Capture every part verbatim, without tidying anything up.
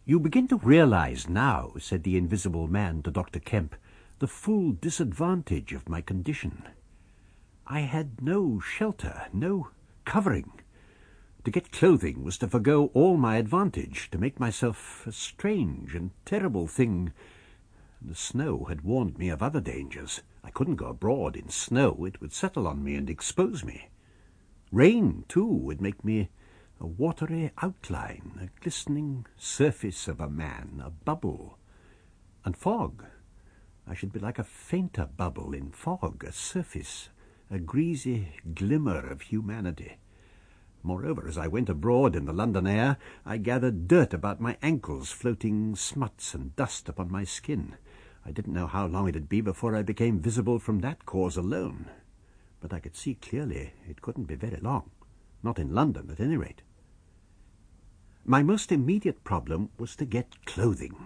"You begin to realize now," said the invisible man to Doctor Kemp, "the full disadvantage of my condition. I had no shelter, no covering. To get clothing was to forgo all my advantage, to make myself a strange and terrible thing. The snow had warned me of other dangers. I couldn't go abroad in snow. It would settle on me and expose me. Rain, too, would make me a watery outline, a glistening surface of a man, a bubble. And fog. I should be like a fainter bubble in fog, a surface, a greasy glimmer of humanity. Moreover, as I went abroad in the London air, I gathered dirt about my ankles, floating smuts and dust upon my skin. I didn't know how long it'd be before I became visible from that cause alone. But I could see clearly it couldn't be very long. Not in London, at any rate. My most immediate problem was to get clothing.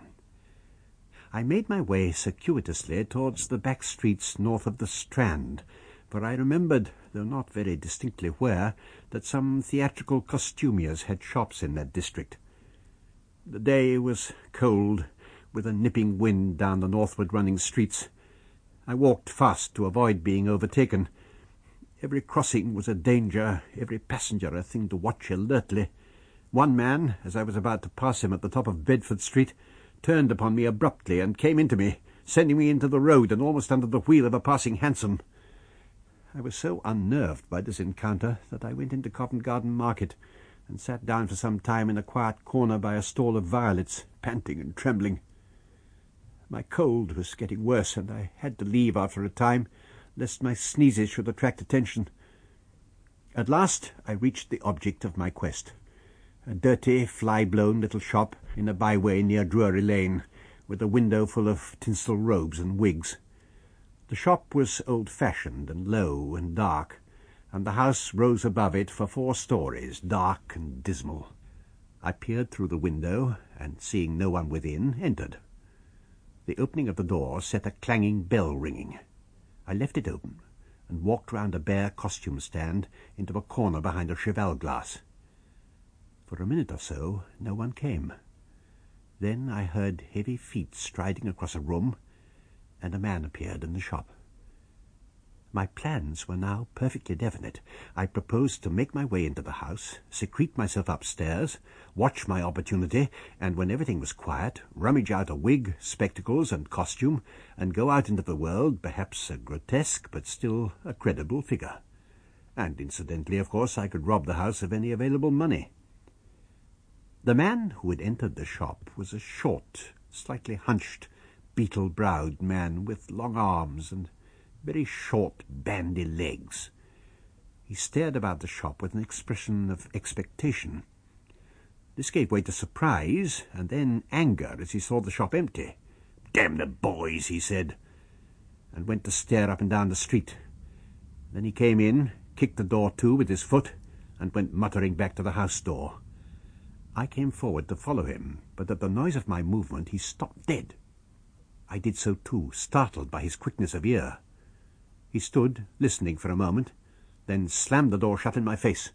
I made my way circuitously towards the back streets north of the Strand, for I remembered, though not very distinctly where, that some theatrical costumiers had shops in that district. The day was cold, with a nipping wind down the northward running streets. I walked fast to avoid being overtaken. Every crossing was a danger, every passenger a thing to watch alertly. One man, as I was about to pass him at the top of Bedford Street, turned upon me abruptly and came into me, sending me into the road and almost under the wheel of a passing hansom. I was so unnerved by this encounter that I went into Covent Garden Market and sat down for some time in a quiet corner by a stall of violets, panting and trembling. My cold was getting worse, and I had to leave after a time, lest my sneezes should attract attention. At last I reached the object of my quest, a dirty, fly-blown little shop in a byway near Drury Lane, with a window full of tinsel robes and wigs. The shop was old-fashioned and low and dark, and the house rose above it for four stories, dark and dismal. I peered through the window, and, seeing no one within, entered. The opening of the door set a clanging bell ringing. I left it open, and walked round a bare costume stand into a corner behind a cheval glass. For a minute or so no one came. Then I heard heavy feet striding across a room, and a man appeared in the shop. My plans were now perfectly definite. I proposed to make my way into the house, secrete myself upstairs, watch my opportunity, and when everything was quiet, rummage out a wig, spectacles, and costume, and go out into the world, perhaps a grotesque but still a credible figure. And incidentally, of course, I could rob the house of any available money. The man who had entered the shop was a short, slightly hunched, beetle-browed man with long arms and very short, bandy legs. He stared about the shop with an expression of expectation. This gave way to surprise, and then anger as he saw the shop empty. "Damn the boys," he said, and went to stare up and down the street. Then he came in, kicked the door to with his foot, and went muttering back to the house door. I came forward to follow him, but at the noise of my movement he stopped dead. I did so too, startled by his quickness of ear. He stood, listening for a moment, then slammed the door shut in my face.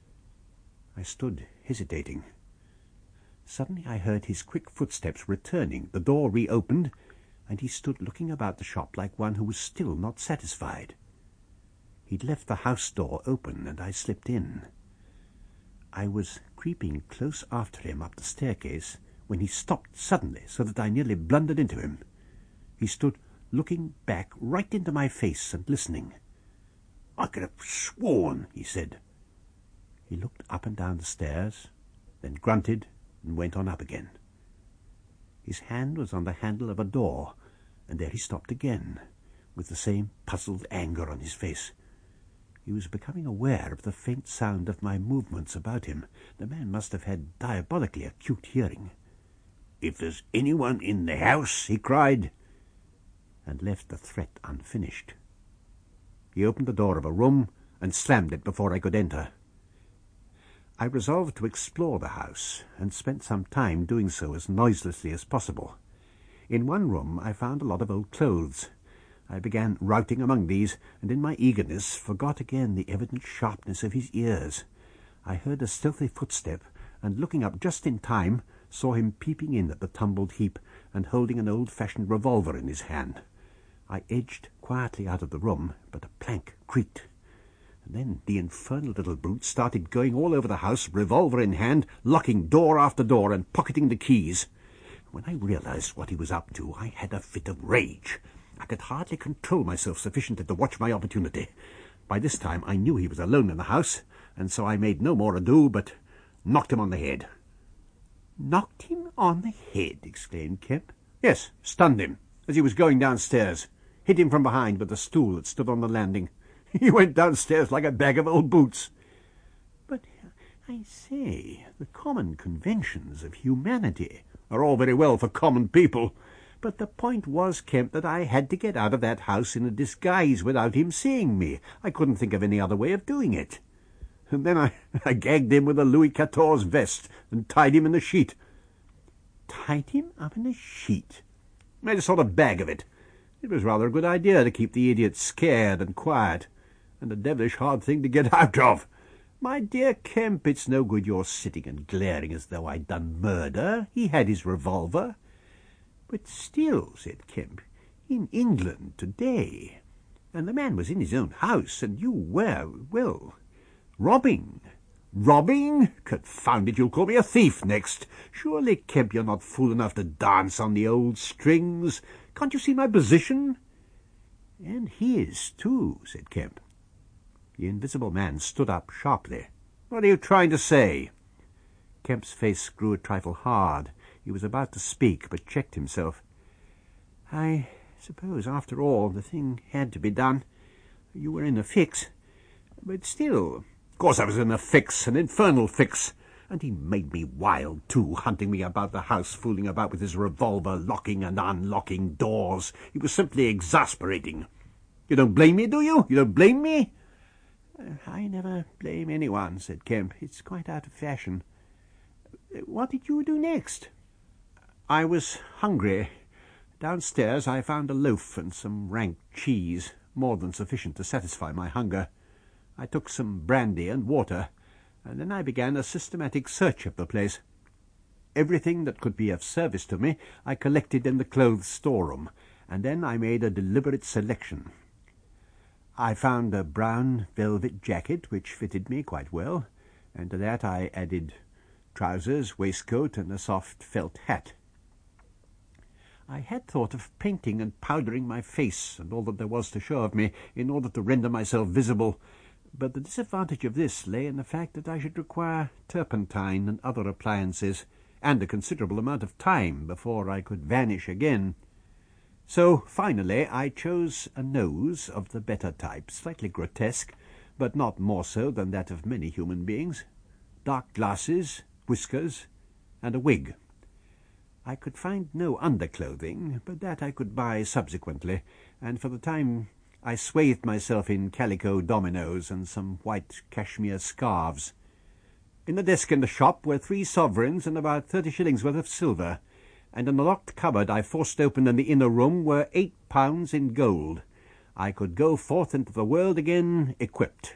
I stood, hesitating. Suddenly I heard his quick footsteps returning, the door reopened, and he stood looking about the shop like one who was still not satisfied. He'd left the house door open, and I slipped in. I was creeping close after him up the staircase when he stopped suddenly, so that I nearly blundered into him. He stood looking back right into my face and listening. "I could have sworn," he said. He looked up and down the stairs, then grunted and went on up again. His hand was on the handle of a door, and there he stopped again, with the same puzzled anger on his face. He was becoming aware of the faint sound of my movements about him. The man must have had diabolically acute hearing. "If there's anyone in the house," he cried, and left the threat unfinished. He opened the door of a room and slammed it before I could enter. I resolved to explore the house, and spent some time doing so as noiselessly as possible. In one room I found a lot of old clothes. I began routing among these, and in my eagerness forgot again the evident sharpness of his ears. I heard a stealthy footstep, and looking up just in time, saw him peeping in at the tumbled heap and holding an old-fashioned revolver in his hand. I edged quietly out of the room, but a plank creaked. And then the infernal little brute started going all over the house, revolver in hand, locking door after door and pocketing the keys. When I realized what he was up to, I had a fit of rage. I could hardly control myself sufficiently to watch my opportunity. By this time I knew he was alone in the house, and so I made no more ado, but knocked him on the head. "Knocked him on the head?" exclaimed Kemp. "Yes, stunned him, as he was going downstairs. Hit him from behind with a stool that stood on the landing. He went downstairs like a bag of old boots." "But, I say, the common conventions of humanity are all very well for common people. But the point was, Kemp, that I had to get out of that house in a disguise without him seeing me. I couldn't think of any other way of doing it. And then I, I gagged him with a Louis Quatorze vest and tied him in a sheet." "Tied him up in a sheet?" "Made a sort of bag of it. It was rather a good idea to keep the idiot scared and quiet, and a devilish hard thing to get out of. My dear Kemp, it's no good your sitting and glaring as though I'd done murder. He had his revolver." "But still," said Kemp, "in England today, and the man was in his own house, and you were, well, robbing." "Robbing? Confound it, you'll call me a thief next. Surely, Kemp, you're not fool enough to dance on the old strings. Can't you see my position?" "And his, too," said Kemp. The Invisible Man stood up sharply. "What are you trying to say?" Kemp's face grew a trifle hard. He was about to speak, but checked himself. "I suppose, after all, the thing had to be done. You were in a fix. But still—" "Of course I was in a fix, an infernal fix. And he made me wild, too, hunting me about the house, fooling about with his revolver, locking and unlocking doors. He was simply exasperating. You don't blame me, do you? You don't blame me?" "I never blame anyone," said Kemp. "It's quite out of fashion. What did you do next?" "I was hungry. Downstairs I found a loaf and some rank cheese, more than sufficient to satisfy my hunger. I took some brandy and water, and then I began a systematic search of the place. Everything that could be of service to me I collected in the clothes storeroom, and then I made a deliberate selection. I found a brown velvet jacket which fitted me quite well, and to that I added trousers, waistcoat, and a soft felt hat. I had thought of painting and powdering my face and all that there was to show of me in order to render myself visible, but the disadvantage of this lay in the fact that I should require turpentine and other appliances, and a considerable amount of time before I could vanish again. So, finally, I chose a nose of the better type, slightly grotesque, but not more so than that of many human beings, dark glasses, whiskers, and a wig. I could find no underclothing, but that I could buy subsequently, and for the time I swathed myself in calico dominoes and some white cashmere scarves. In the desk in the shop were three sovereigns and about thirty shillings worth of silver, and in the locked cupboard I forced open in the inner room were eight pounds in gold. I could go forth into the world again equipped.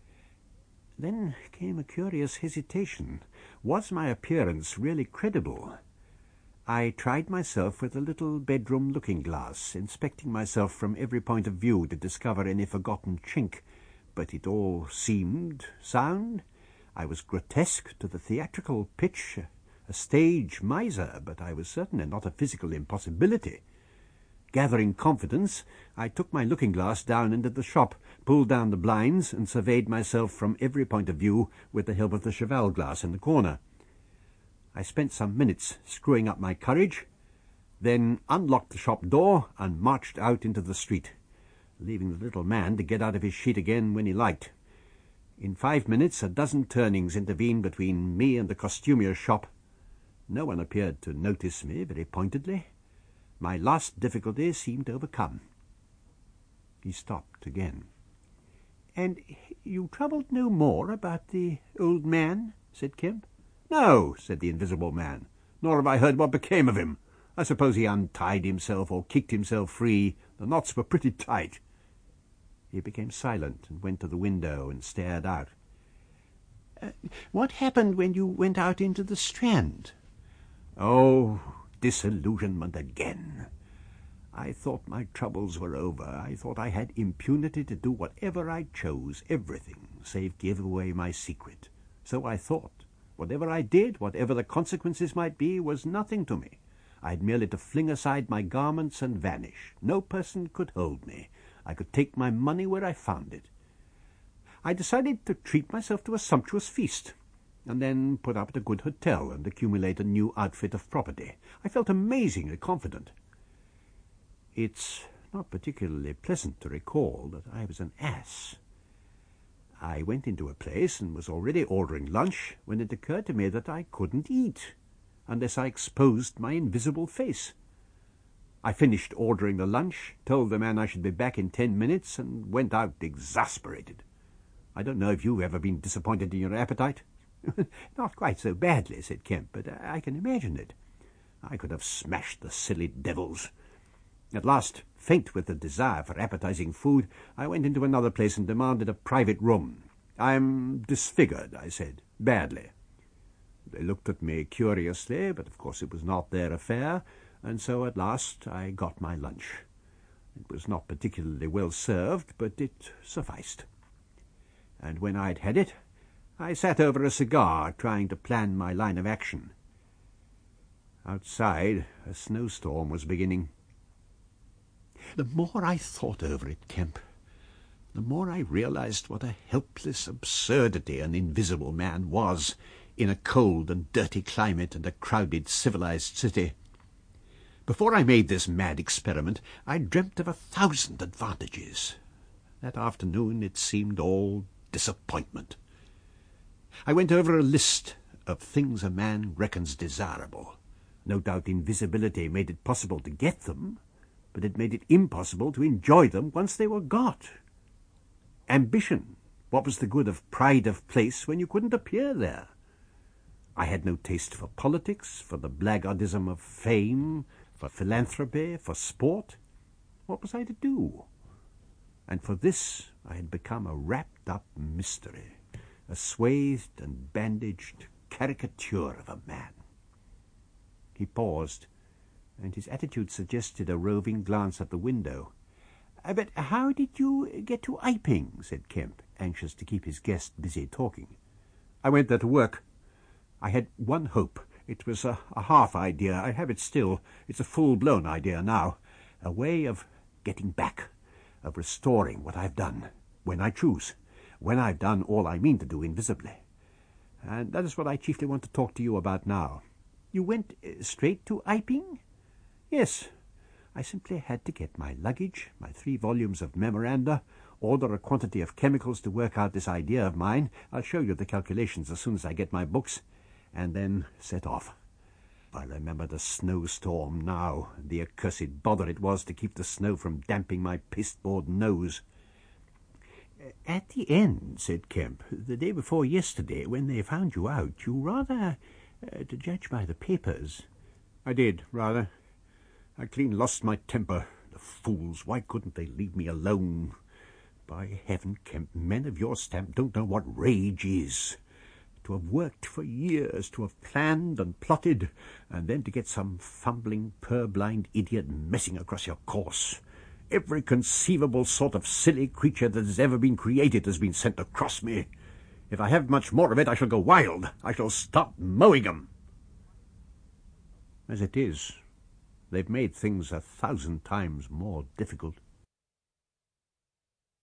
Then came a curious hesitation. Was my appearance really credible? I tried myself with a little bedroom looking-glass, inspecting myself from every point of view to discover any forgotten chink, but it all seemed sound. I was grotesque to the theatrical pitch, a stage miser, but I was certainly not a physical impossibility. Gathering confidence, I took my looking-glass down into the shop, pulled down the blinds, and surveyed myself from every point of view with the help of the cheval glass in the corner. I spent some minutes screwing up my courage, then unlocked the shop door and marched out into the street, leaving the little man to get out of his sheet again when he liked. In five minutes a dozen turnings intervened between me and the costumier's shop. No one appeared to notice me very pointedly. My last difficulty seemed overcome. He stopped again. "And you troubled no more about the old man?" said Kemp. "No," said the Invisible Man, "nor have I heard what became of him. I suppose he untied himself or kicked himself free. The knots were pretty tight." He became silent and went to the window and stared out. Uh, "What happened when you went out into the Strand?" Oh, disillusionment again. I thought my troubles were over. I thought I had impunity to do whatever I chose, everything, save give away my secret. So I thought. Whatever I did, whatever the consequences might be, was nothing to me. I had merely to fling aside my garments and vanish. No person could hold me. I could take my money where I found it. I decided to treat myself to a sumptuous feast, and then put up at a good hotel and accumulate a new outfit of property. I felt amazingly confident. It's not particularly pleasant to recall that I was an ass. I went into a place and was already ordering lunch when it occurred to me that I couldn't eat unless I exposed my invisible face. I finished ordering the lunch, told the man I should be back in ten minutes, and went out exasperated. I don't know if you've ever been disappointed in your appetite. Not quite so badly, said Kemp, but I can imagine it. I could have smashed the silly devils. At last, faint with the desire for appetizing food, I went into another place and demanded a private room. I'm disfigured, I said, badly. They looked at me curiously, but of course it was not their affair, and so at last I got my lunch. It was not particularly well served, but it sufficed. And when I'd had it, I sat over a cigar, trying to plan my line of action. Outside, a snowstorm was beginning. The more I thought over it, Kemp, the more I realized what a helpless absurdity an invisible man was in a cold and dirty climate and a crowded civilized city. Before I made this mad experiment, I dreamt of a thousand advantages. That afternoon it seemed all disappointment. I went over a list of things a man reckons desirable. No doubt invisibility made it possible to get them, but it made it impossible to enjoy them once they were got. Ambition. What was the good of pride of place when you couldn't appear there? I had no taste for politics, for the blackguardism of fame, for philanthropy, for sport. What was I to do? And for this I had become a wrapped-up mystery, a swathed and bandaged caricature of a man. He paused, and his attitude suggested a roving glance at the window. "But how did you get to Iping?" said Kemp, anxious to keep his guest busy talking. "I went there to work. I had one hope. It was a, a half idea. I have it still. It's a full-blown idea now. A way of getting back, of restoring what I've done, when I choose, when I've done all I mean to do invisibly. And that is what I chiefly want to talk to you about now." "You went uh, straight to Iping?" "Yes. I simply had to get my luggage, my three volumes of memoranda, order a quantity of chemicals to work out this idea of mine. I'll show you the calculations as soon as I get my books, and then set off. I remember the snowstorm now, and the accursed bother it was to keep the snow from damping my pasteboard nose." "At the end," said Kemp, "the day before yesterday, when they found you out, you rather, uh, to judge by the papers—" "I did, rather. I clean lost my temper. The fools, why couldn't they leave me alone? By heaven, Kemp, men of your stamp don't know what rage is. To have worked for years, to have planned and plotted, and then to get some fumbling, purblind idiot messing across your course. Every conceivable sort of silly creature that has ever been created has been sent across me. If I have much more of it, I shall go wild. I shall stop mowing 'em. As it is, they've made things a thousand times more difficult.